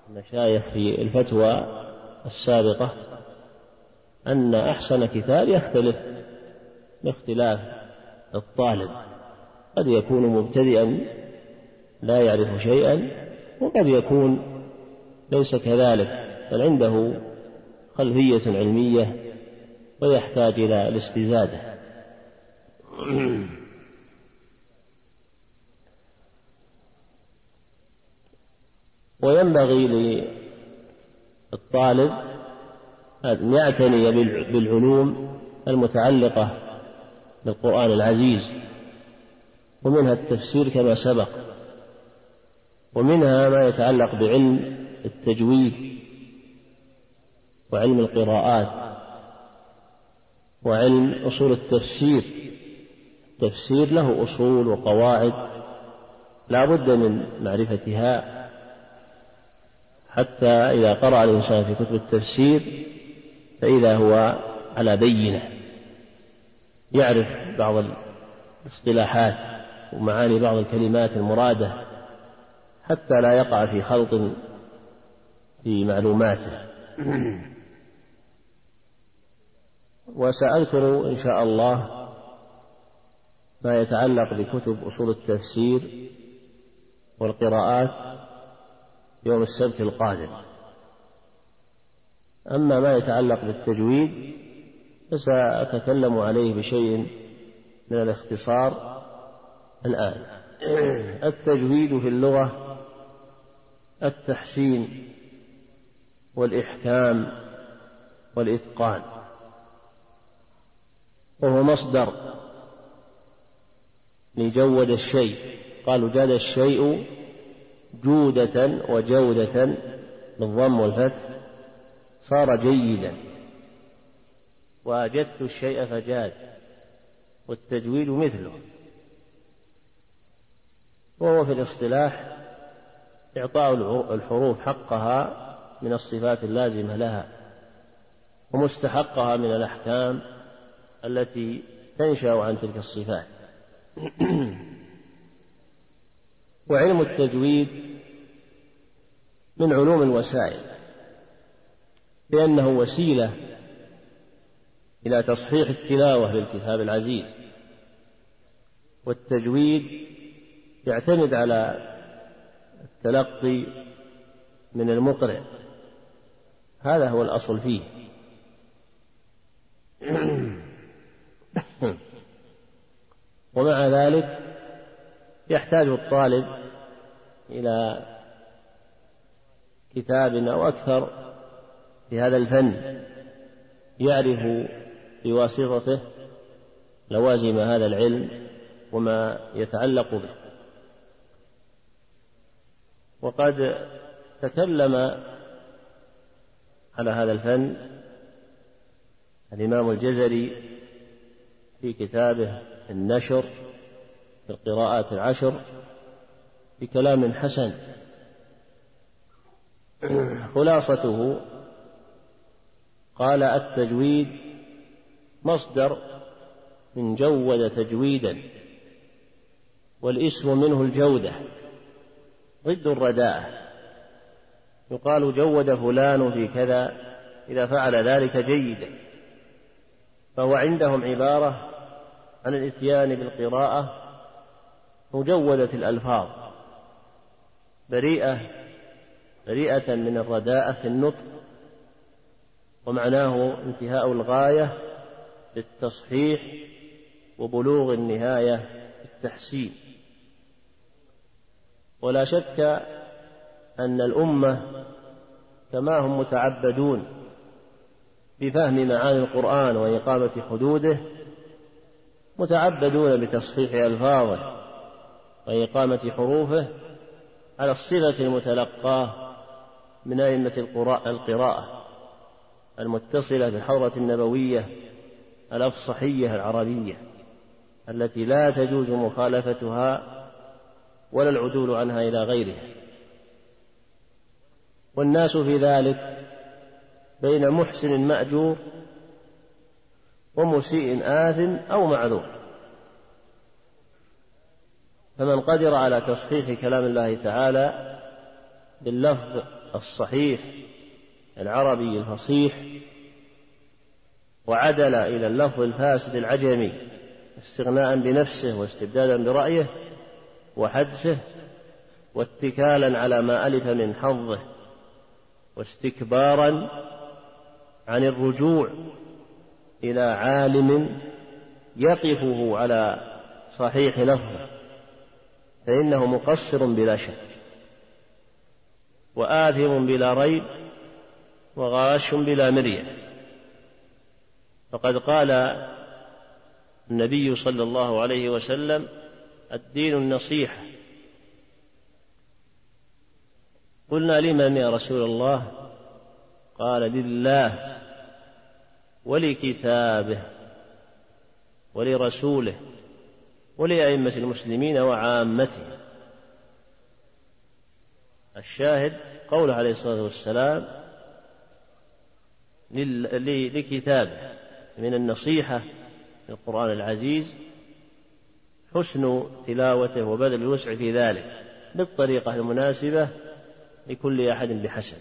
المشايخ في الفتوى السابقة أن أحسن كتاب يختلف باختلاف الطالب، قد يكون مبتدئا لا يعرف شيئا، وقد يكون ليس كذلك بل عنده خلفية علمية ويحتاج إلى الاستزادة. وينبغي للطالب أن يعتني بالعلوم المتعلقة بالقرآن العزيز، ومنها التفسير كما سبق، ومنها ما يتعلق بعلم التجويد وعلم القراءات وعلم أصول التفسير. التفسير له أصول وقواعد لا بد من معرفتها، حتى إذا قرأ الإنسان في كتب التفسير فإذا هو على بينة، يعرف بعض الاصطلاحات ومعاني بعض الكلمات المرادة، حتى لا يقع في خلط في معلوماته. وسأذكر إن شاء الله ما يتعلق بكتب أصول التفسير والقراءات يوم السبت القادم. أما ما يتعلق بالتجويد فسأتكلم عليه بشيء من الاختصار الآن. التجويد في اللغة التحسين والإحكام والإتقان، وهو مصدر لجود الشيء. قالوا جاد الشيء جودة وجودة بالضم والفتح صار جيدا، وأجدت الشيء فجاد، والتجويد مثله. وهو في الاصطلاح إعطاء الحروف حقها من الصفات اللازمة لها ومستحقها من الأحكام التي تنشأ عن تلك الصفات. وعلم التجويد من علوم الوسائل، لأنه وسيلة إلى تصحيح التلاوة للكتاب العزيز، والتجويد يعتمد على التلقي من المقرئ، هذا هو الأصل فيه. ومع ذلك يحتاج الطالب إلى كتاب أو أكثر في هذا الفن يعرف بواسطته لوازم هذا العلم وما يتعلق به. وقد تكلم على هذا الفن الإمام الجزري في كتابه النشر في القراءات العشر بكلام حسن. خلاصته قال: التجويد مصدر من جود تجويدا، والاسم منه الجودة ضد الرداءة. يقال جود فلان في كذا إذا فعل ذلك جيدا، فهو عندهم عبارة عن الإتيان بالقراءة مجودة الألفاظ بريئة من الرداءة في النطق، ومعناه انتهاء الغاية بالتصحيح وبلوغ النهاية بالتحسين. ولا شك أن الأمة كما هم متعبدون بفهم معاني القرآن وإقامة حدوده، متعبدون بتصحيح ألفاظه وإقامة حروفه على الصفة المتلقاة من أئمة القراءة المتصلة بالحضرة النبوية الأفصحية العربية التي لا تجوز مخالفتها ولا العدول عنها إلى غيرها. والناس في ذلك بين محسن مأجور ومسيء آثم أو معذور، فمن قدر على تصحيح كلام الله تعالى باللفظ الصحيح العربي الفصيح وعدل إلى اللفظ الفاسد العجمي استغناء بنفسه واستبدادا برأيه وحدسه واتكالا على ما ألف من حظه واستكبارا عن الرجوع إلى عالم يقفه على صحيح لفظه، فإنه مقصر بلا شك وآثم بلا ريب وغاش بلا مرية. فقد قال النبي صلى الله عليه وسلم: الدين النصيحة. قلنا: لمن يا رسول الله؟ قال: لله ولكتابه ولرسوله ولأئمة المسلمين وعامته. الشاهد قوله عليه الصلاة والسلام لكتابه. من النصيحة في القرآن العزيز حسن تلاوته وبذل الوسع في ذلك بالطريقة المناسبة لكل أحد بحسب.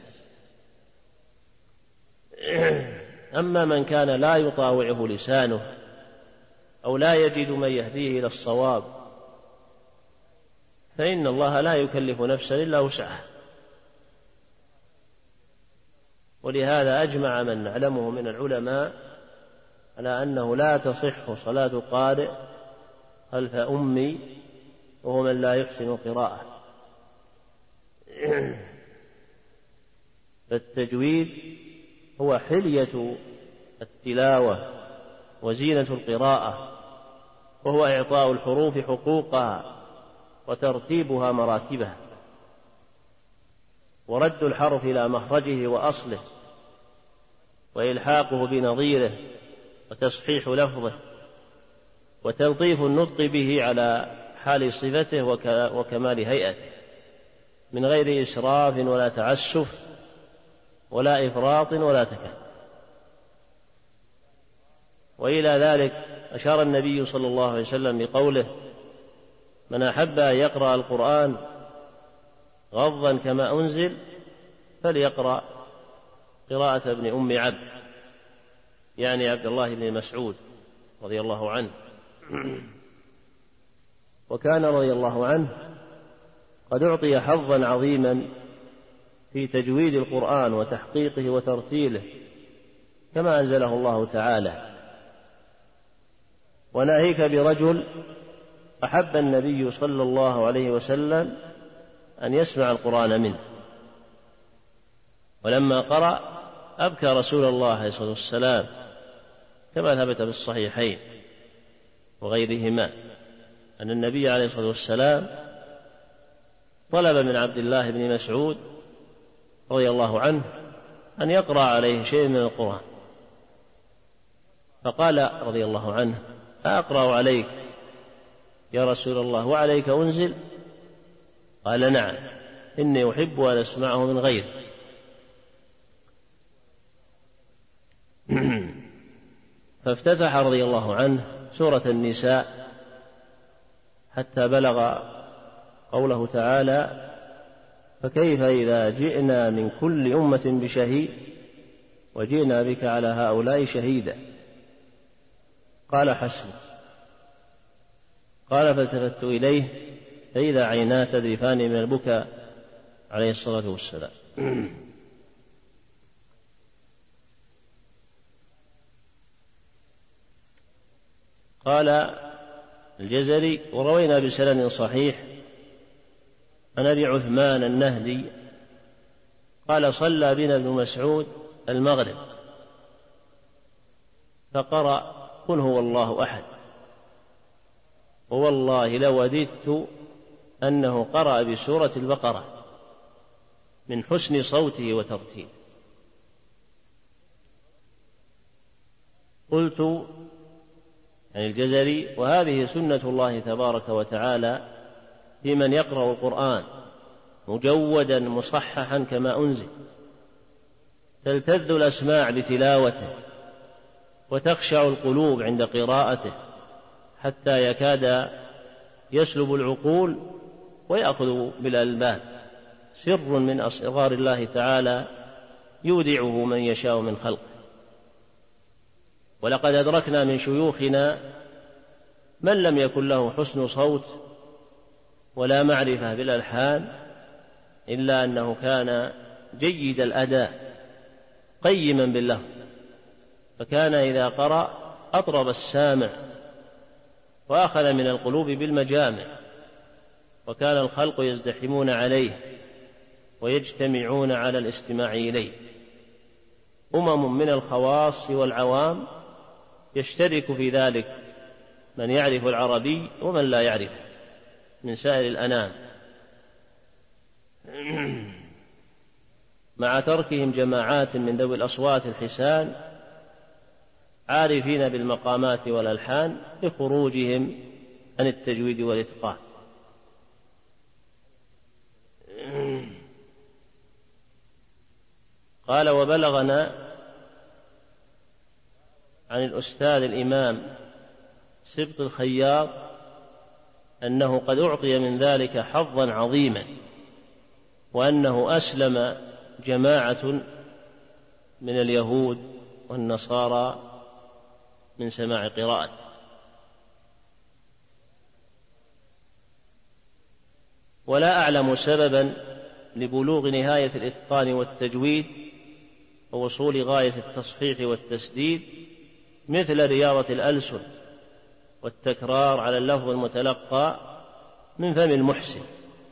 أما من كان لا يطاوعه لسانه أو لا يجد من يهديه إلى الصواب فإن الله لا يكلف نفسا إلا وسعها. ولهذا أجمع من نعلمه من العلماء على أنه لا تصح صلاة قارئ خلف أمي وهو من لا يحسن القراءة. فالتجويد هو حلية التلاوة وزينة القراءة، وهو إعطاء الحروف حقوقها وترتيبها مراتبها ورد الحرف إلى مخرجه وأصله وإلحاقه بنظيره وتصحيح لفظه وتلطيف النطق به على حال صفته وكمال هيئته من غير إسراف ولا تعسف ولا إفراط ولا تكلف. وإلى ذلك أشار النبي صلى الله عليه وسلم بقوله: من أحب أن يقرأ القرآن غضا كما أنزل فليقرأ قراءة ابن أم عبد، يعني عبد الله بن مسعود رضي الله عنه. وكان رضي الله عنه قد أعطي حظا عظيما في تجويد القرآن وتحقيقه وترتيله كما أنزله الله تعالى. وناهيك برجل أحب النبي صلى الله عليه وسلم أن يسمع القرآن منه، ولما قرأ أبكى رسول الله عليه الصلاة والسلام كما ثبت في الصحيحين وغيرهما أن النبي عليه الصلاة والسلام طلب من عبد الله بن مسعود رضي الله عنه أن يقرأ عليه شيء من القرآن، فقال رضي الله عنه: أقرأ عليك يا رسول الله وعليك أنزل؟ قال: نعم، إني أحب أن أسمعه من غيره. فافتتح رضي الله عنه سورة النساء حتى بلغ قوله تعالى: فكيف إذا جئنا من كل أمة بشهيد وجئنا بك على هؤلاء شهيدا. قال: حسبك. قال: فالتفت إليه فإذا عيناه تذرفان من البكاء عليه الصلاة والسلام. قال الجزري: وروينا بسند صحيح عن أبي عثمان النهدي قال: صلى بنا ابن مسعود المغرب فقرأ: قل هو الله أحد، ووالله لوددت أنه قرأ بسورة البقرة من حسن صوته وترتيله. قلت يعني الجزري: وهذه سنة الله تبارك وتعالى في من يقرأ القرآن مجودا مصححا كما أنزل، تلتذ الأسماع بتلاوته وتخشع القلوب عند قراءته حتى يكاد يسلب العقول ويأخذ بالألباب سر من أسرار الله تعالى يودعه من يشاء من خلقه. ولقد أدركنا من شيوخنا من لم يكن له حسن صوت ولا معرفة بالألحان، إلا أنه كان جيد الأداء قيما باللفظ، فكان إذا قرأ أطرب السامع وأخذ من القلوب بالمجامع، وكان الخلق يزدحمون عليه ويجتمعون على الاستماع إليه. من الخواص والعوام يشترك في ذلك من يعرف العربي ومن لا يعرفه من سائر الأنام، مع تركهم جماعات من ذوي الأصوات الحسان عارفين بالمقامات والألحان لخروجهم عن التجويد والإتقان. قال: وبلغنا عن الأستاذ الإمام سبط الخياط أنه قد أعطي من ذلك حظا عظيما، وأنه أسلم جماعة من اليهود والنصارى من سماع قراءته. ولا أعلم سببا لبلوغ نهاية الإتقان والتجويد ووصول غاية التصحيح والتسديد مثل رياضة الألسن والتكرار على اللفظ المتلقى من فم المحسن.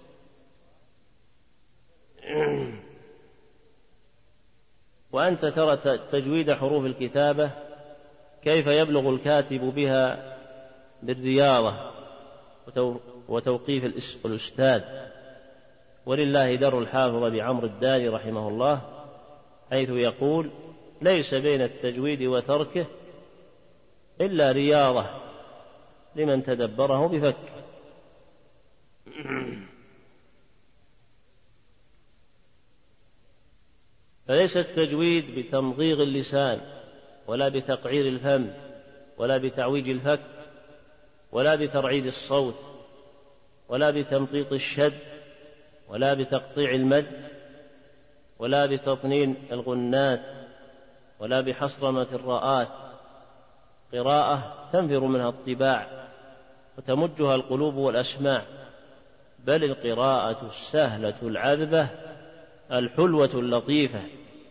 وأنت ترى تجويد حروف الكتابة كيف يبلغ الكاتب بها بالرياضة وتوقيف الأستاذ. ولله در الحافظ بعمر الداري رحمه الله حيث يقول: ليس بين التجويد وتركه إلا رياضة لمن تدبره بفكه. فليس التجويد بتمضيغ اللسان ولا بتقعير الفم ولا بتعويج الفك ولا بترعيد الصوت ولا بتمطيط الشد ولا بتقطيع المد ولا بتطنين الغنات ولا بحصرمة الراءات. قراءة تنفر منها الطباع وتمجها القلوب والأسماع، بل القراءة السهلة العذبة الحلوة اللطيفة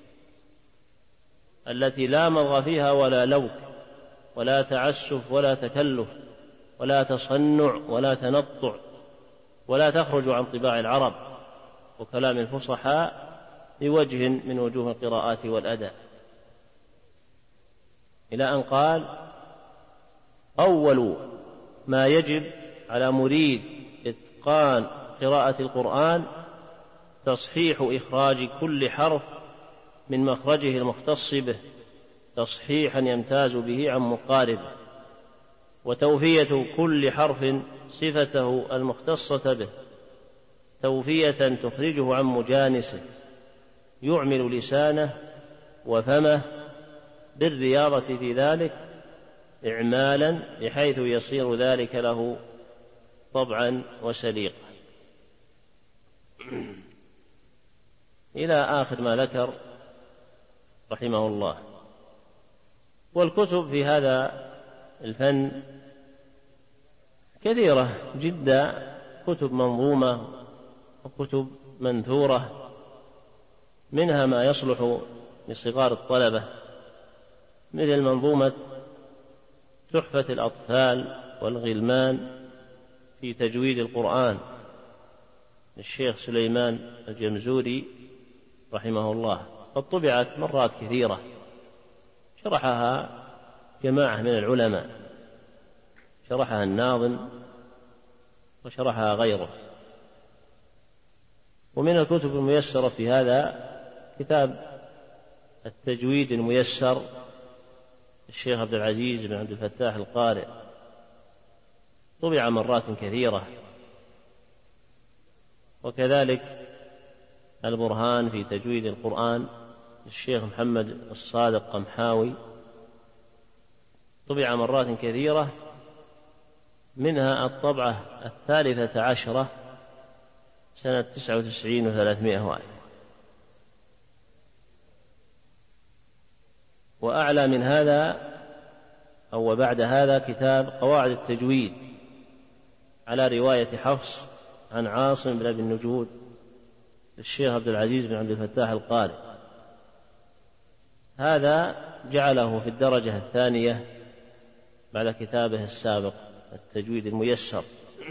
التي لا مضغ فيها ولا لوك ولا تعسف ولا تكلف ولا تصنع ولا تنطع، ولا تخرج عن طباع العرب وكلام الفصحاء بوجه من وجوه القراءات والأداء. إلى أن قال: أول ما يجب على مريد إتقان قراءة القرآن تصحيح إخراج كل حرف من مخرجه المختص به تصحيحا يمتاز به عن مقاربه، وتوفية كل حرف صفته المختصة به توفية تخرجه عن مجانسه، يعمل لسانه وفمه بالرياضة في ذلك إعمالا بحيث يصير ذلك له طبعا وسليقا، إلى آخر ما ذكر رحمه الله. والكتب في هذا الفن كثيرة جدا، كتب منظومة وكتب منثورة، منها ما يصلح لصغار الطلبة مثل منظومة تحفة الأطفال والغلمان في تجويد القرآن للشيخ سليمان الجمزوري رحمه الله، قد طبعت مرات كثيرة، شرحها جماعة من العلماء، شرحها الناظم وشرحها غيره. ومن الكتب الميسرة في هذا كتاب التجويد الميسر الشيخ عبد العزيز بن عبد الفتاح القارئ، طبع مرات كثيرة. وكذلك البرهان في تجويد القرآن للشيخ محمد الصادق قمحاوي، طبع مرات كثيرة، منها الطبعة 13 سنة 99 و300 وآية. وأعلى من هذا أو بعد هذا كتاب قواعد التجويد على رواية حفص عن عاصم بن أبي النجود للشيخ عبد العزيز بن عبد الفتاح القاري. هذا جعله في الدرجة الثانية بعد كتابه السابق التجويد الميسر.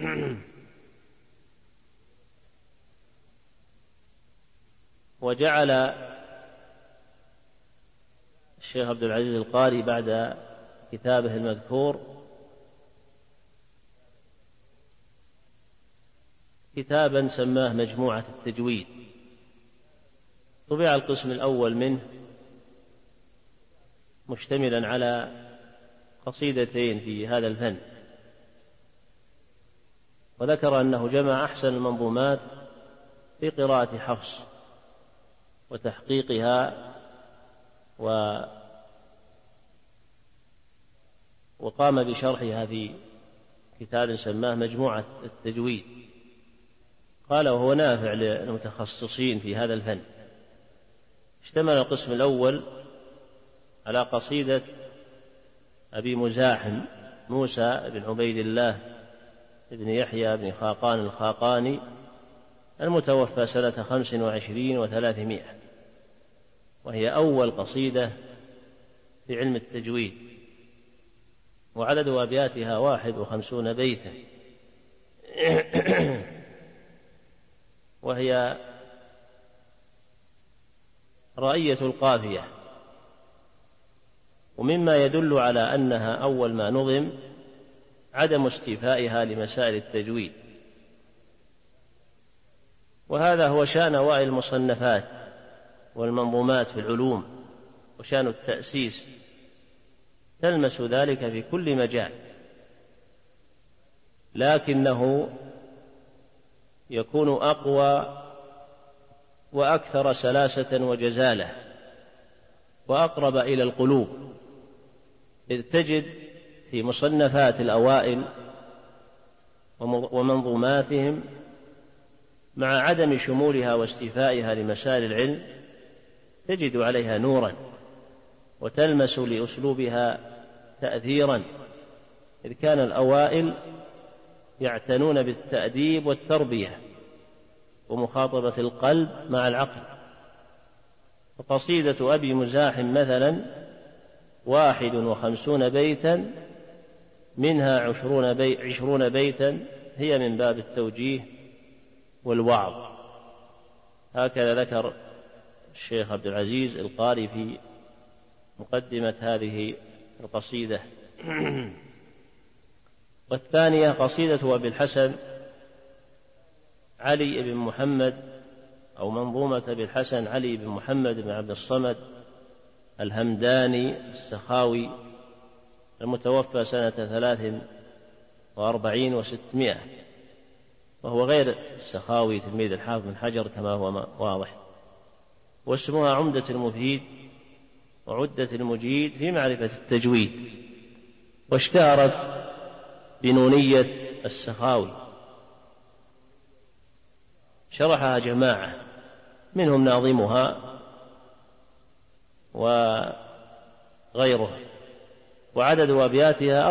وجعل الشيخ عبد العزيز القاري بعد كتابه المذكور كتابا سماه مجموعة التجويد. طبع القسم الأول منه مشتملا على قصيدتين في هذا الفن، وذكر أنه جمع أحسن المنظومات في قراءة حفص وتحقيقها، وقام بشرحها في كتاب سماه مجموعة التجويد. قال وهو نافع للمتخصصين في هذا الفن. اشتمل القسم الأول على قصيدة أبي مزاحم موسى بن عبيد الله بن يحيى بن خاقان الخاقاني المتوفى سنة 25 و300، وهي أول قصيدة في علم التجويد، وعدد أبياتها 51 بيتا، وهي رأية القافية. ومما يدل على أنها أول ما نظم عدم استيفائها لمسائل التجويد، وهذا هو شأن أوائل المصنفات والمنظومات في العلوم، وشأن التأسيس تلمس ذلك في كل مجال، لكنه يكون أقوى وأكثر سلاسة وجزالة وأقرب إلى القلوب، إذ تجد في مصنفات الأوائل ومنظوماتهم مع عدم شمولها واستيفائها لمسائل العلم تجد عليها نورا، وتلمس لأسلوبها تأثيرا، إذ كان الأوائل يعتنون بالتأديب والتربية ومخاطبة القلب مع العقل. وقصيدة أبي مزاحم مثلا 51 بيتا، منها 20 بيتا هي من باب التوجيه والوعظ. هكذا ذكر الشيخ عبد العزيز القاري في مقدمة هذه القصيدة. والثانية قصيدة أبي الحسن علي بن محمد، أو منظومة أبي الحسن علي بن محمد بن عبد الصمد الهمداني السخاوي المتوفى سنة 43 و600، وهو غير السخاوي تلميذ الحافظ بن حجر كما هو واضح. واسمها عمدة المفيد وعدة المجيد في معرفة التجويد، واشتهرت بنونية السخاوي. شرحها جماعة منهم ناظمها وغيره، وعدد أبياتها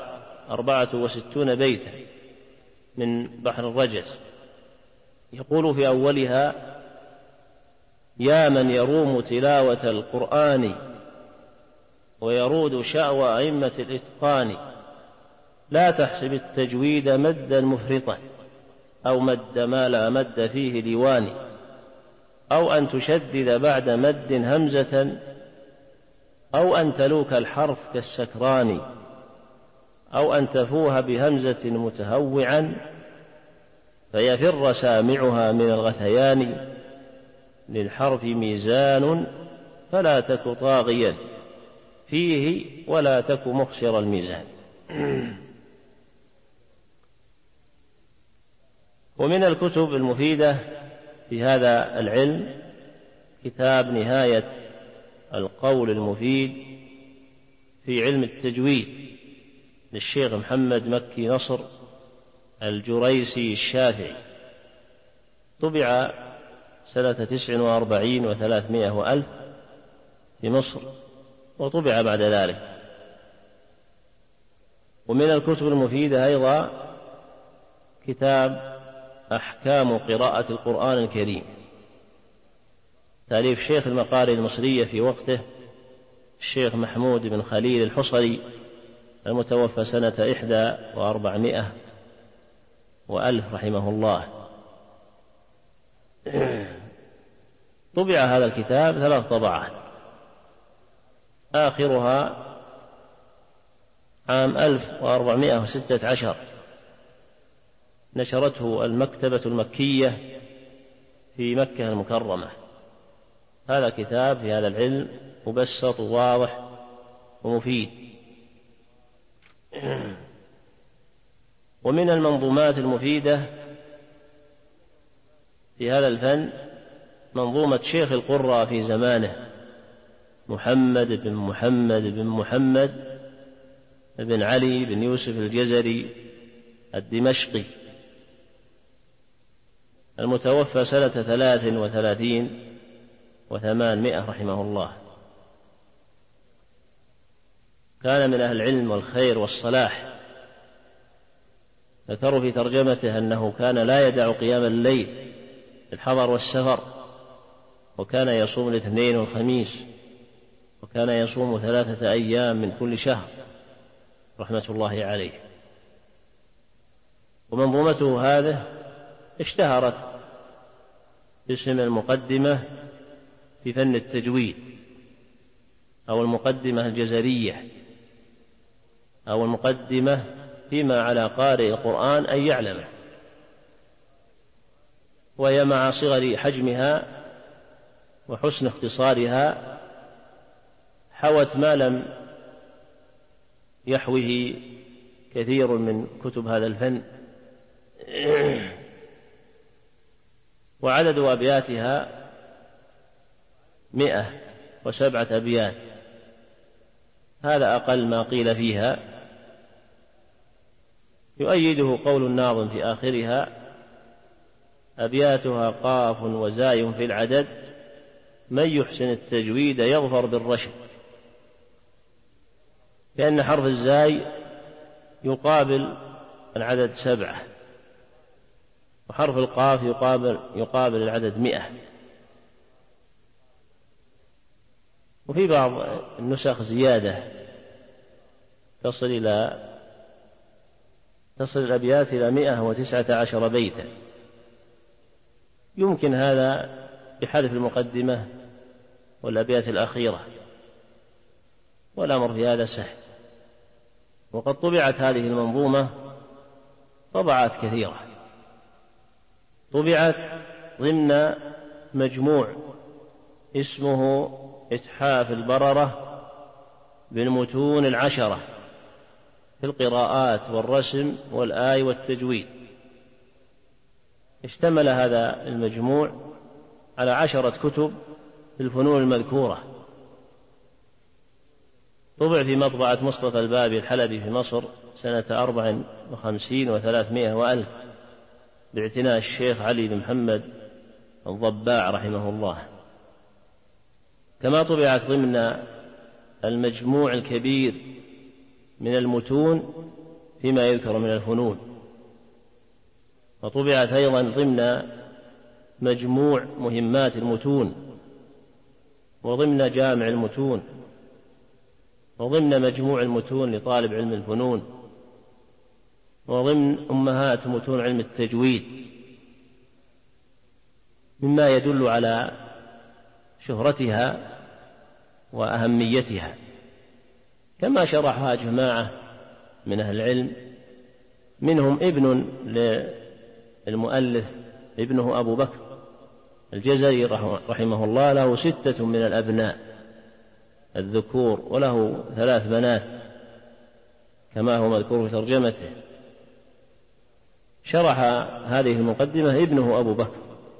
64 بيتا من بحر الرجز. يقول في أولها: يا من يروم تلاوة القرآن ويرود شأوى أئمة الإتقان، لا تحسب التجويد مدا مفرطا، أو مد ما لا مد فيه ديوان، أو أن تشدد بعد مد همزة، أو أن تلوك الحرف كالسكران، أو أن تفوه بهمزة متهوعا فيفر سامعها من الغثيان، للحرف ميزان فلا تك طاغيا فيه ولا تك مخسر الميزان. ومن الكتب المفيدة في هذا العلم كتاب نهاية القول المفيد في علم التجويد للشيخ محمد مكي نصر الجريسي الشافعي، طبع سنة 49 و300 وألف في مصر، وطبع بعد ذلك. ومن الكتب المفيدة أيضا كتاب أحكام قراءة القرآن الكريم، تأليف شيخ المقارئ المصرية في وقته الشيخ محمود بن خليل الحصري المتوفى سنة 41 وألف رحمه الله. طبع هذا الكتاب 3 طبعات، آخرها عام 1416 نشرته المكتبة المكية في مكة المكرمة. هذا كتاب في هذا العلم مبسط وواضح ومفيد. ومن المنظومات المفيدة في هذا الفن منظومة شيخ القراء في زمانه محمد بن محمد بن محمد بن علي بن يوسف الجزري الدمشقي المتوفى سنة 33 و800 رحمه الله. كان من أهل العلم والخير والصلاح. ذكروا في ترجمته أنه كان لا يدع قيام الليل في الحضر والسفر، وكان يصوم الاثنين والخميس، وكان يصوم 3 أيام من كل شهر رحمة الله عليه. ومنظومته هذه اشتهرت باسم المقدمة في فن التجويد، أو المقدمة الجزرية، أو المقدمة فيما على قارئ القرآن أن يعلمه. وهي مع صغر حجمها وحسن اختصارها حوت ما لم يحوه كثير من كتب هذا الفن. وعدد أبياتها 107 أبيات، هذا أقل ما قيل فيها. يؤيده قول الناظم في آخرها: أبياتها قاف وزاي في العدد، من يحسن التجويد يظفر بالرشد. لأن حرف الزاي يقابل العدد 7، وحرف القاف يقابل العدد 100. وفي بعض النسخ زيادة تصل الأبيات إلى 119 بيتا. يمكن هذا بحذف المقدمة والأبيات الأخيرة، والأمر في هذا سهل. وقد طبعت هذه المنظومة طبعات كثيرة، طبعت ضمن مجموع اسمه إتحاف البررة بالمتون 10 في القراءات والرسم والآي والتجويد. اشتمل هذا المجموع على 10 كتب في الفنون المذكورة. طبع في مطبعة مصطفى البابي الحلبي في مصر سنة 54 و300 وألف باعتناء الشيخ علي بن محمد الضباع رحمه الله. كما طبعت ضمن المجموع الكبير من المتون فيما يذكر من الفنون، وطبعت أيضا ضمن مجموع مهمات المتون، وضمن جامع المتون، وضمن مجموع المتون لطالب علم الفنون، وضمن أمهات متون علم التجويد، مما يدل على شهرتها وأهميتها. كما شرحها جماعة من أهل العلم، منهم ابن للمؤلف ابنه أبو بكر الجزري رحمه الله، له 6 من الأبناء الذكور، وله 3 بنات كما هو مذكور في ترجمته. شرح هذه المقدمة ابنه أبو بكر،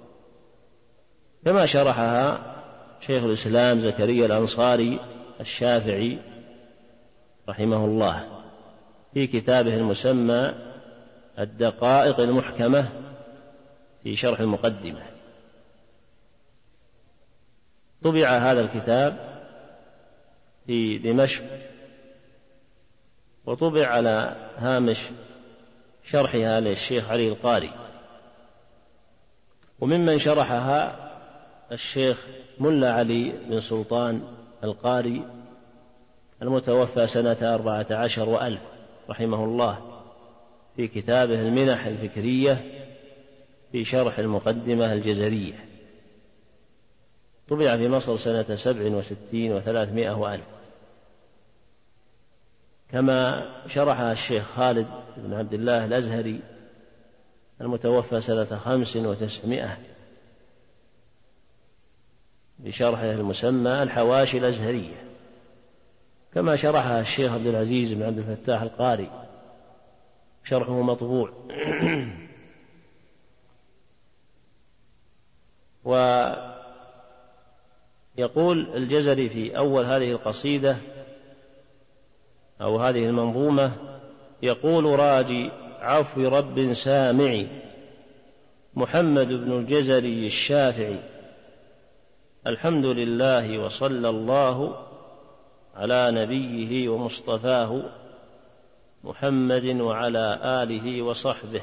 كما شرحها شيخ الإسلام زكريا الأنصاري الشافعي رحمه الله في كتابه المسمى الدقائق المحكمة في شرح المقدمة. طبع هذا الكتاب في دمشق، وطبع على هامش شرحها للشيخ علي القاري، وممن شرحها الشيخ ملا علي بن سلطان القاري المتوفى سنة 14 وألف رحمه الله، في كتابه المنح الفكرية في شرح المقدمة الجزرية، طبع في مصر سنة 67 و300 وألف. كما شرحها الشيخ خالد بن عبد الله الأزهري المتوفى سنة 5 و900 بشرحه المسمى الحواشي الأزهرية. كما شرحها الشيخ عبد العزيز بن عبد الفتاح القاري، شرحه مطبوع. ويقول الجزري في أول هذه القصيدة أو هذه المنظومة، يقول: راجي عفو رب سامع محمد بن الجزري الشافعي، الحمد لله وصلى الله على نبيه ومصطفاه محمد وعلى آله وصحبه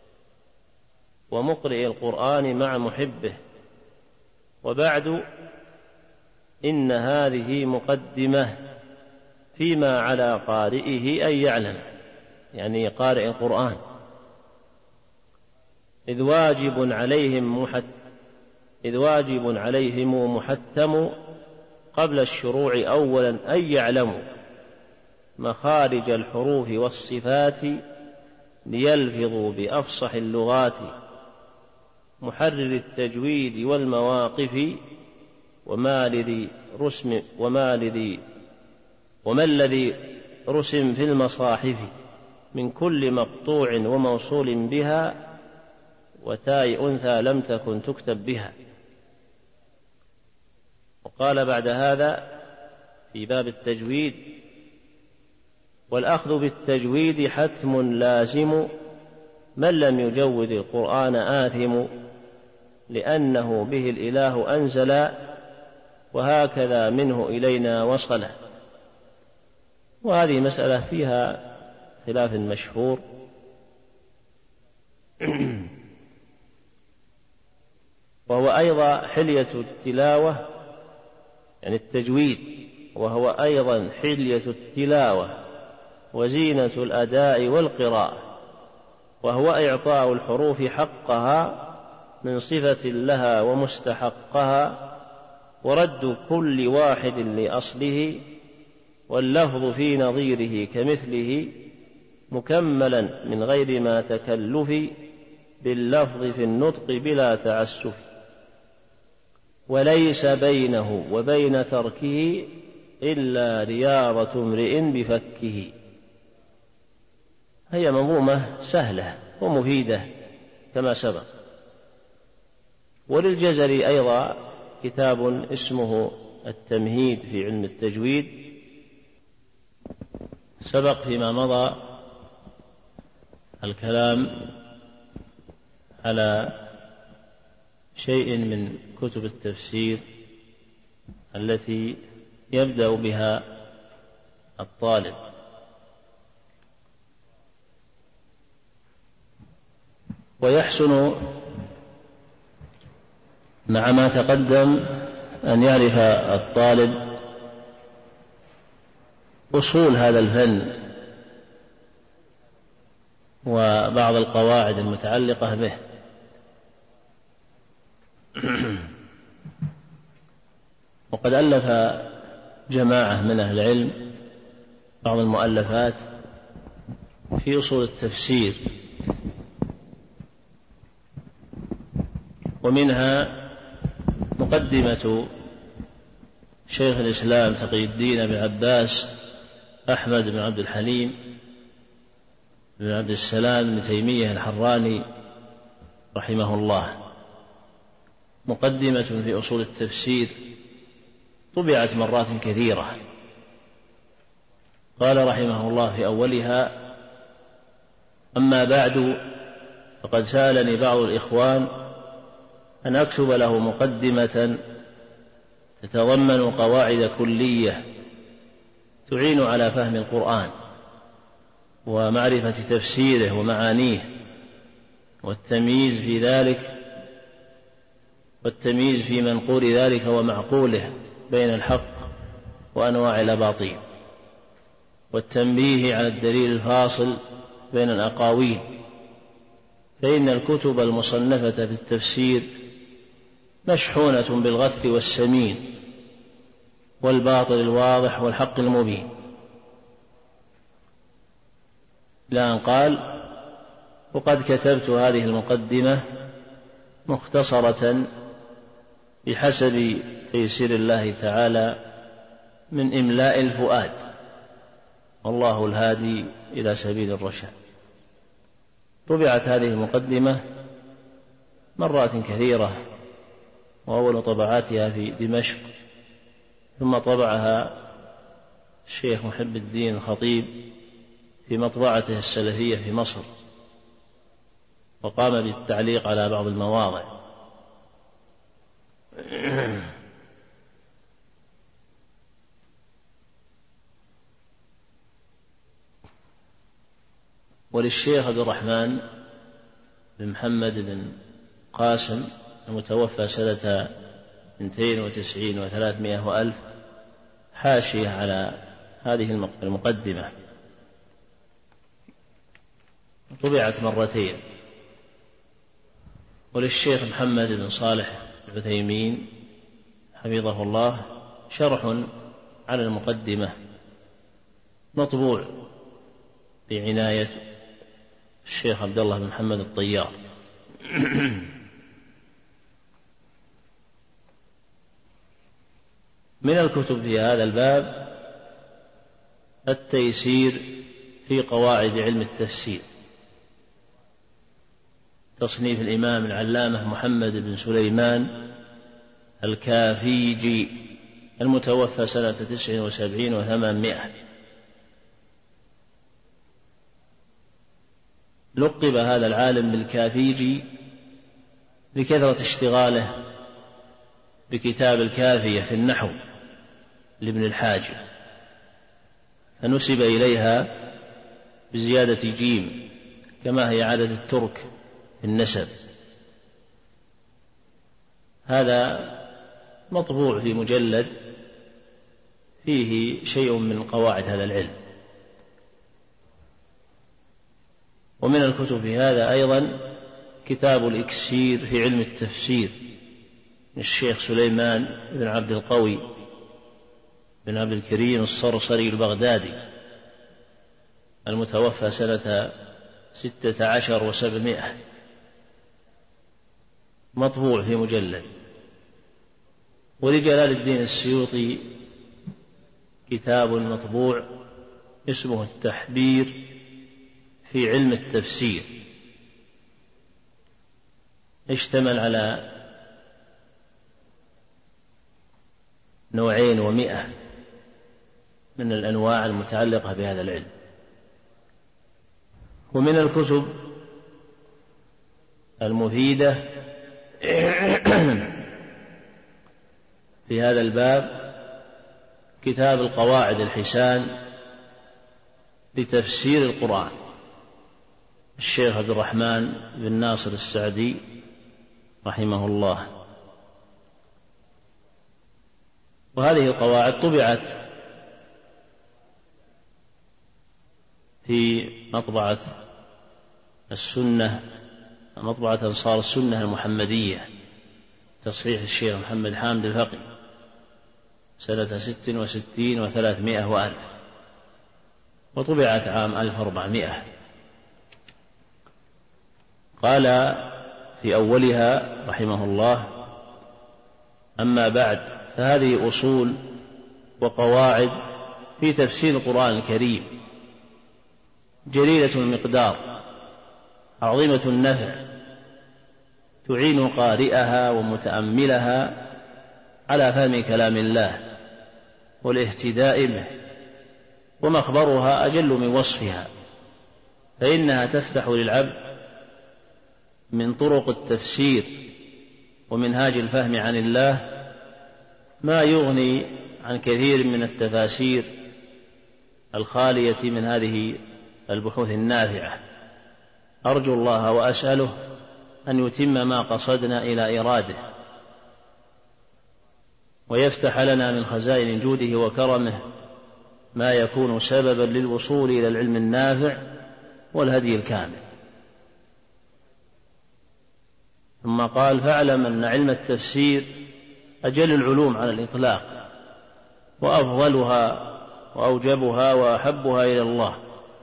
ومقرئ القرآن مع محبه، وبعد، إن هذه مقدمة فيما على قارئه أن يعلم، يعني قارئ القرآن، إذ واجب عليهم محتم قبل الشروع أولا أن يعلموا مخارج الحروف والصفات ليلفظوا بأفصح اللغات، محرر التجويد والمواقف وما الذي رسم في المصاحف من كل مقطوع وموصول بها وتاء أنثى لم تكن تكتب بها. وقال بعد هذا في باب التجويد: والأخذ بالتجويد حتم لازم، من لم يجود القرآن آثم، لأنه به الإله أنزل وهكذا منه إلينا وصل. وهذه مسألة فيها خلاف مشهور، وهو أيضا حلية التلاوة، يعني التجويد، وهو أيضا حلية التلاوة وزينة الأداء والقراءة، وهو إعطاء الحروف حقها من صفة لها ومستحقها، ورد كل واحد لأصله، واللفظ في نظيره كمثله، مكملا من غير ما تكلف باللفظ في النطق بلا تعسف، وليس بينه وبين تركه إلا رياضة امرئ بفكه. هي منظومة سهلة ومفيدة كما سبق. وللجزري أيضا كتاب اسمه التمهيد في علم التجويد، سبق فيما مضى الكلام على شيء من كتب التفسير التي يبدأ بها الطالب. ويحسن مع ما تقدم أن يعرف الطالب أصول هذا الفن وبعض القواعد المتعلقة به. وقد ألف جماعة من أهل العلم بعض المؤلفات في أصول التفسير، ومنها مقدمة شيخ الإسلام تقي الدين أبي العباس أحمد بن عبد الحليم بن عبد السلام بن تيمية الحراني رحمه الله، مقدمة في أصول التفسير طبعت مرات كثيرة. قال رحمه الله في أولها: أما بعد، فقد سألني بعض الإخوان أن أكتب له مقدمة تتضمن قواعد كلية تعين على فهم القرآن ومعرفة تفسيره ومعانيه والتمييز في ذلك، والتمييز في منقول ذلك ومعقوله بين الحق وأنواع الأباطيل، والتنبيه على الدليل الفاصل بين الأقاويل، فإن الكتب المصنفة في التفسير مشحونة بالغث والسمين والباطل الواضح والحق المبين. لأن قال: وقد كتبت هذه المقدمة مختصرة بحسب تيسير الله تعالى من إملاء الفؤاد، والله الهادي إلى سبيل الرشاد. طبعت هذه المقدمة مرات كثيرة، وأول طبعاتها في دمشق، ثم طبعها الشيخ محب الدين الخطيب في مطبعته السلفية في مصر، وقام بالتعليق على بعض المواضع. وللشيخ عبد الرحمن بن محمد بن قاسم المتوفى سنة 92 و300 وألف حاشية على هذه المقدمة، طبعت مرتين. وللشيخ محمد بن صالح العثيمين حفظه الله شرح على المقدمة مطبوع بعناية الشيخ عبد الله بن محمد الطيار. من الكتب في هذا الباب التيسير في قواعد علم التفسير، تصنيف الإمام العلامة محمد بن سليمان الكافيجي المتوفى سنة 79 و800. لقب هذا العالم بالكافيجي لكثرة اشتغاله بكتاب الكافية في النحو لابن الحاجب، فنسب إليها بزيادة جيم كما هي عادة الترك في النسب. هذا مطبوع في مجلد فيه شيء من قواعد هذا العلم. ومن الكتب في هذا أيضا كتاب الإكسير في علم التفسير للشيخ سليمان بن عبد القوي بن عبد الكريم الصرصري البغدادي المتوفى سنة 16 و700، مطبوع في مجلد. ولجلال الدين السيوطي كتاب مطبوع اسمه التحبير في علم التفسير، اشتمل على 200 من الأنواع المتعلقة بهذا العلم. ومن الكتب المفيدة في هذا الباب كتاب القواعد الحسان لتفسير القرآن الشيخ عبد الرحمن بن ناصر السعدي رحمه الله. وهذه القواعد طبعت في مطبعة السنة، مطبعة أنصار السنة المحمدية، تصحيح الشيخ محمد حامد الفقي سنة 66 و300 وألف، وطبعت عام 1400. قال في أولها رحمه الله: أما بعد، فهذه أصول وقواعد في تفسير القرآن الكريم جليلة المقدار عظيمة النفع، تعين قارئها ومتأملها على فهم كلام الله والاهتداء به، ومخبرها أجل من وصفها، فإنها تفتح للعبد من طرق التفسير ومنهاج الفهم عن الله ما يغني عن كثير من التفاسير الخالية من هذه البحوث النافعة. أرجو الله وأسأله أن يتم ما قصدنا إلى إراده، ويفتح لنا من خزائن جوده وكرمه ما يكون سببا للوصول إلى العلم النافع والهدي الكامل. ثم قال: فاعلم أن علم التفسير أجل العلوم على الإطلاق، وأفضلها وأوجبها وأحبها إلى الله،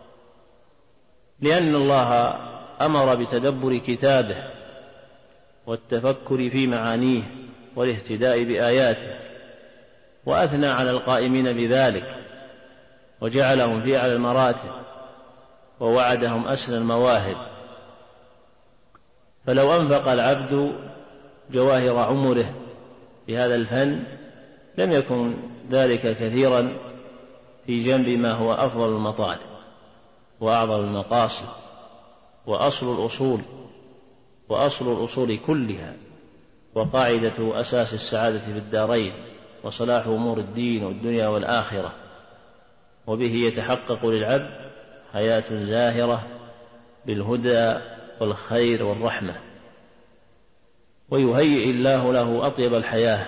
لأن الله أمر بتدبر كتابه والتفكر في معانيه والاهتداء بآياته، وأثنى على القائمين بذلك وجعلهم في أعلى المراتب ووعدهم أسنى المواهب. فلو أنفق العبد جواهر عمره في هذا الفن لم يكن ذلك كثيرا في جنب ما هو أفضل المطالب وأعظم المقاصد وأصل الأصول كلها، وقاعدة أساس السعادة في الدارين وصلاح أمور الدين والدنيا والآخرة. وبه يتحقق للعبد حياة زاهرة بالهدى والخير والرحمة، ويهيئ الله له أطيب الحياة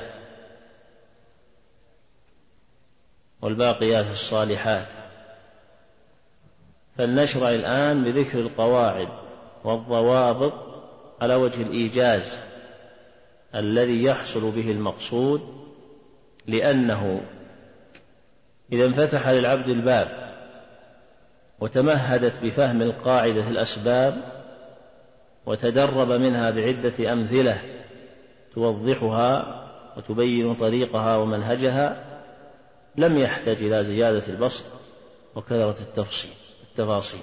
والباقيات الصالحات. فلنشرع الآن بذكر القواعد والضوابط على وجه الإيجاز الذي يحصل به المقصود، لأنه إذا انفتح للعبد الباب وتمهدت بفهم القاعدة الأسباب وتدرب منها بعدة أمثلة توضحها وتبين طريقها ومنهجها، لم يحتاج إلى زيادة البسط وكثرة التفاصيل.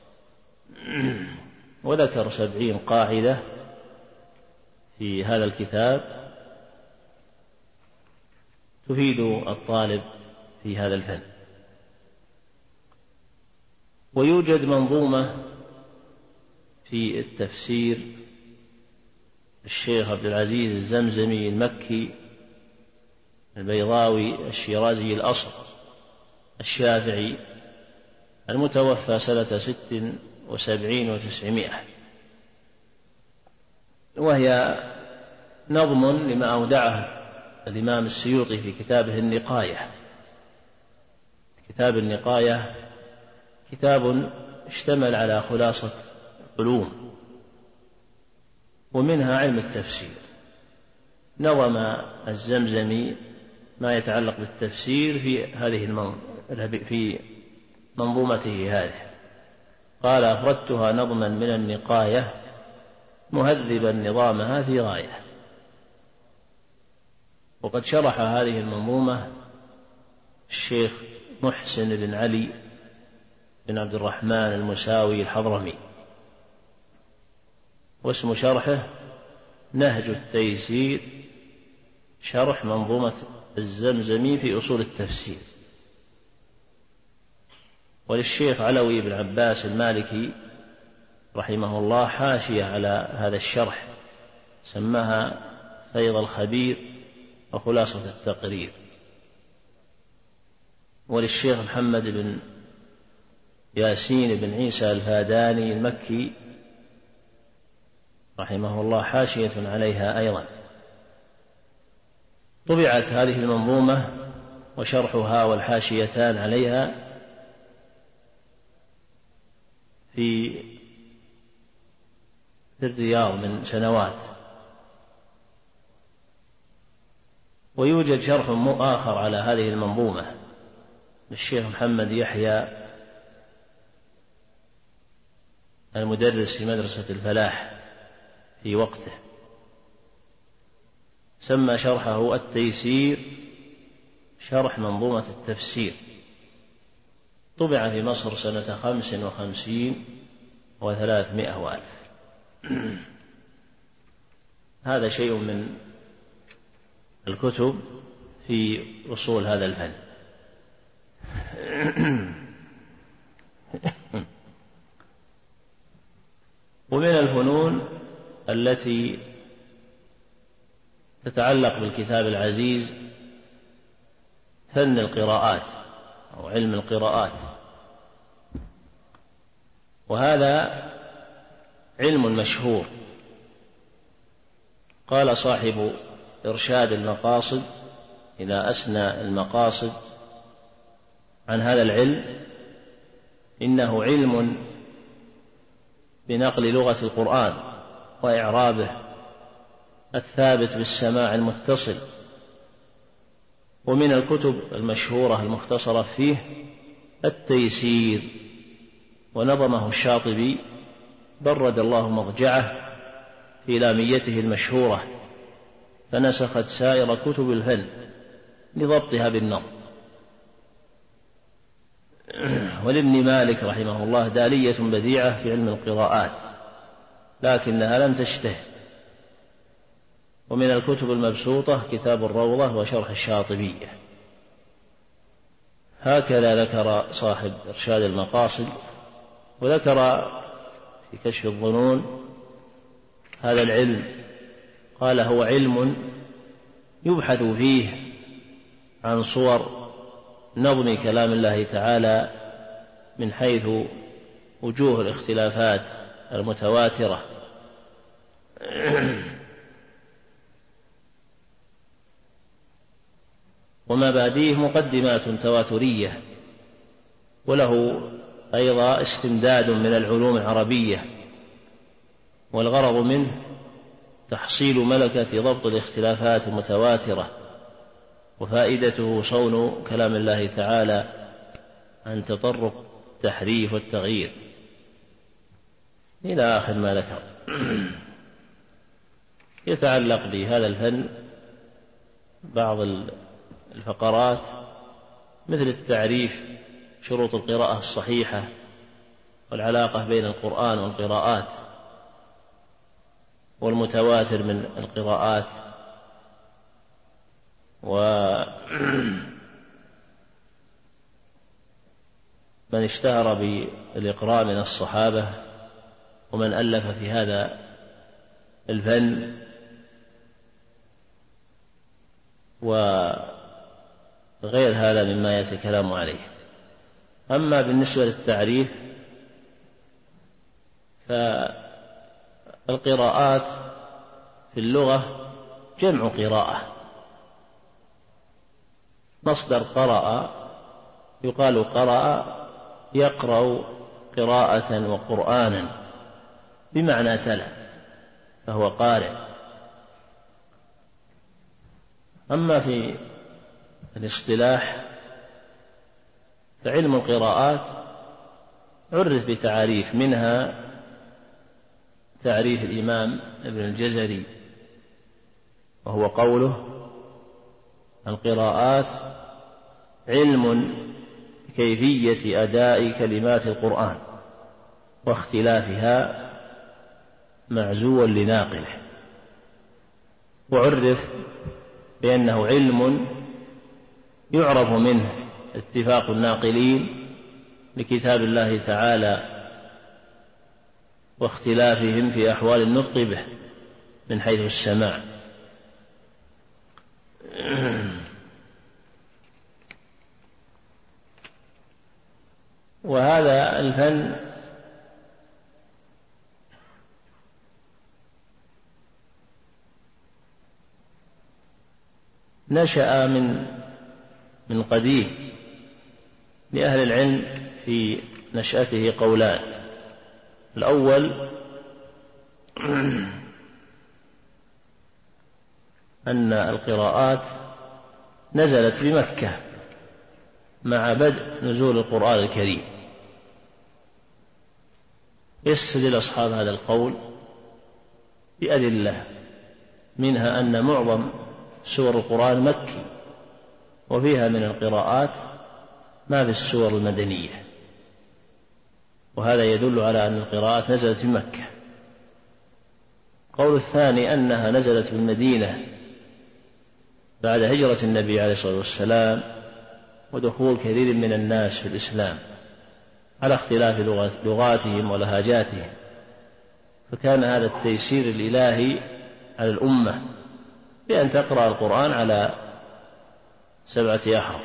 وذكر 70 قاعدة في هذا الكتاب تفيد الطالب في هذا الفن. ويوجد منظومة في التفسير الشيخ عبد العزيز الزمزمي المكي البيضاوي الشيرازي الأصل الشافعي المتوفى سنة 76 و900، وهي نظم لما أودعه الإمام السيوطي في كتابه النقاية. كتاب النقاية كتاب اشتمل على خلاصة علوم، ومنها علم التفسير. نظم الزمزمي ما يتعلق بالتفسير في منظومته هذه. قال: أفردتها نظما من النقاية مهذبا نظامها في غاية. وقد شرح هذه المنظومة الشيخ محسن بن علي بن عبد الرحمن المساوي الحضرمي، واسم شرحه نهج التيسير شرح منظومة الزمزمي في أصول التفسير. وللشيخ علوي بن عباس المالكي رحمه الله حاشية على هذا الشرح سماها فيض الخبير وخلاصة التقرير. وللشيخ محمد بن ياسين بن عيسى الفاداني المكي رحمه الله حاشية عليها أيضا. طبعت هذه المنظومة وشرحها والحاشيتان عليها في الرياض من سنوات. ويوجد شرح آخر على هذه المنظومة للشيخ محمد يحيى المدرس في مدرسة الفلاح في وقته، سمى شرحه التيسير شرح منظومة التفسير. طبع في مصر سنة 55 و300 وألف. هذا شيء من الكتب في أصول هذا الفن. ومن الفنون التي تتعلق بالكتاب العزيز فن القراءات أو علم القراءات، وهذا علم مشهور. قال صاحب إرشاد المقاصد إذا أسنى المقاصد عن هذا العلم: إنه علم بنقل لغة القرآن وإعرابه الثابت بالسماع المتصل. ومن الكتب المشهورة المختصرة فيه التيسير، ونظمه الشاطبي برد الله مضجعه في لاميته المشهورة، فنسخت سائر كتب الفن لضبطها بالنظم. ولابن مالك رحمه الله دالية بديعة في علم القراءات لكنها لم تشتهر. ومن الكتب المبسوطة كتاب الروضة وشرح الشاطبية. هكذا ذكر صاحب إرشاد المقاصد. وذكر في كشف الظنون هذا العلم، قال: هو علم يبحث فيه عن صور نظم كلام الله تعالى من حيث وجوه الاختلافات المتواترة، ومبادئه مقدمات تواترية، وله أيضا استمداد من العلوم العربية، والغرض منه تحصيل ملكة ضبط الاختلافات المتواترة، وفائدته صون كلام الله تعالى عن تطرق التحريف والتغيير إلى آخر ما ذكر. يتعلق بهذا الفن بعض الفقرات مثل التعريف، شروط القراءة الصحيحة، والعلاقة بين القرآن والقراءات، والمتواتر من القراءات، ومن اشتهر بالإقراء من الصحابة، ومن ألف في هذا الفن، وغير هذا مما يأتي الكلام عليه. أما بالنسبة للتعريف فالقراءات في اللغة جمع قراءة. مصدر قرأ يقال قرأ، يقرأ قراءة وقرآنا بمعنى تلا، فهو قارئ. أما في الاصطلاح فعلم القراءات عرف بتعاريف، منها تعريف الإمام ابن الجزري، وهو قوله: القراءات علم كيفية أداء كلمات القرآن واختلافها معزوا لناقله. وعرف بأنه علم يعرف منه اتفاق الناقلين لكتاب الله تعالى واختلافهم في أحوال النطق به من حيث السماع. وهذا الفن نشأ من قديم. لأهل العلم في نشأته قولان: الأول أن القراءات نزلت بمكة مع بدء نزول القرآن الكريم. يستدل أصحاب هذا القول بأدلة، منها أن معظم سور القرآن مكي، وفيها من القراءات ما في السور المدنية، وهذا يدل على أن القراءات نزلت في مكة. القول الثاني أنها نزلت في المدينة بعد هجرة النبي عليه الصلاة والسلام ودخول كثير من الناس في الإسلام على اختلاف لغاتهم ولهجاتهم، فكان هذا التيسير الإلهي على الأمة بأن تقرأ القرآن على 7 أحرف.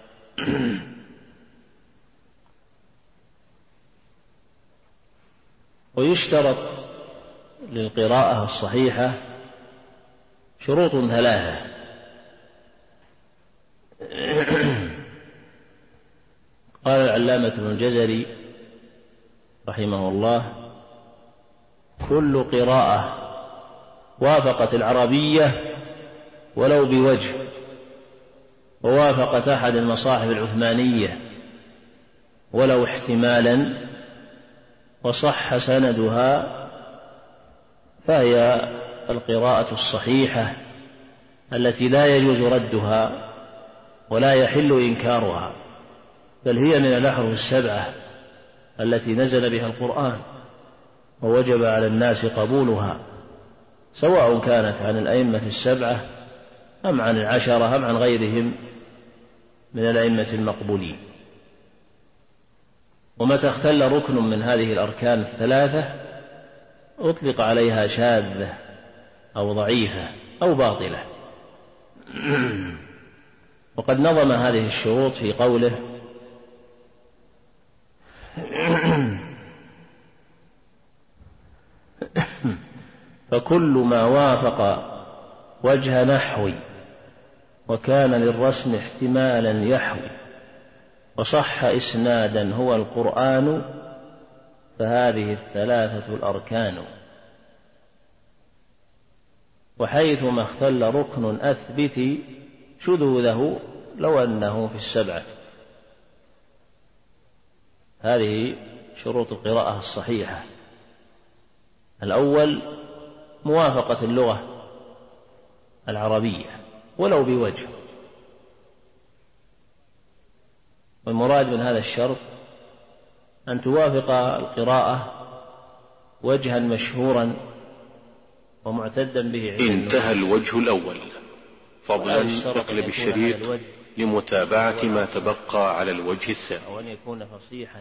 ويشترط للقراءة الصحيحة شروط 3. قال العلامة ابن الجزري رحمه الله: كل قراءة وافقت العربية ولو بوجه، ووافقت أحد المصاحف العثمانية ولو احتمالا، وصح سندها، فهي القراءة الصحيحة التي لا يجوز ردها ولا يحل إنكارها، بل هي من الأحرف 7 التي نزل بها القرآن، ووجب على الناس قبولها، سواء كانت عن الأئمة 7 أم عن 10 أم عن غيرهم من الأئمة المقبولين. ومتى اختل ركن من هذه الأركان 3 أطلق عليها شاذة أو ضعيفة أو باطلة. وقد نظم هذه الشروط في قوله: فكل ما وافق وجه نحوي وكان للرسم احتمالا يحوي وصح إسنادا هو القرآن، فهذه 3 الأركان. وحيثما اختل ركن أثبت شذوذه لو أنه في 7. هذه شروط القراءة الصحيحة: الأول موافقة اللغة العربية ولو بوجه، والمراد من هذا الشرط أن توافق القراءة وجها مشهورا ومعتدا به. انتهى الوجه الأول. فضلا اقلب الشريط لمتابعة ما تبقى على الوجه الثاني. وأن يكون فصيحا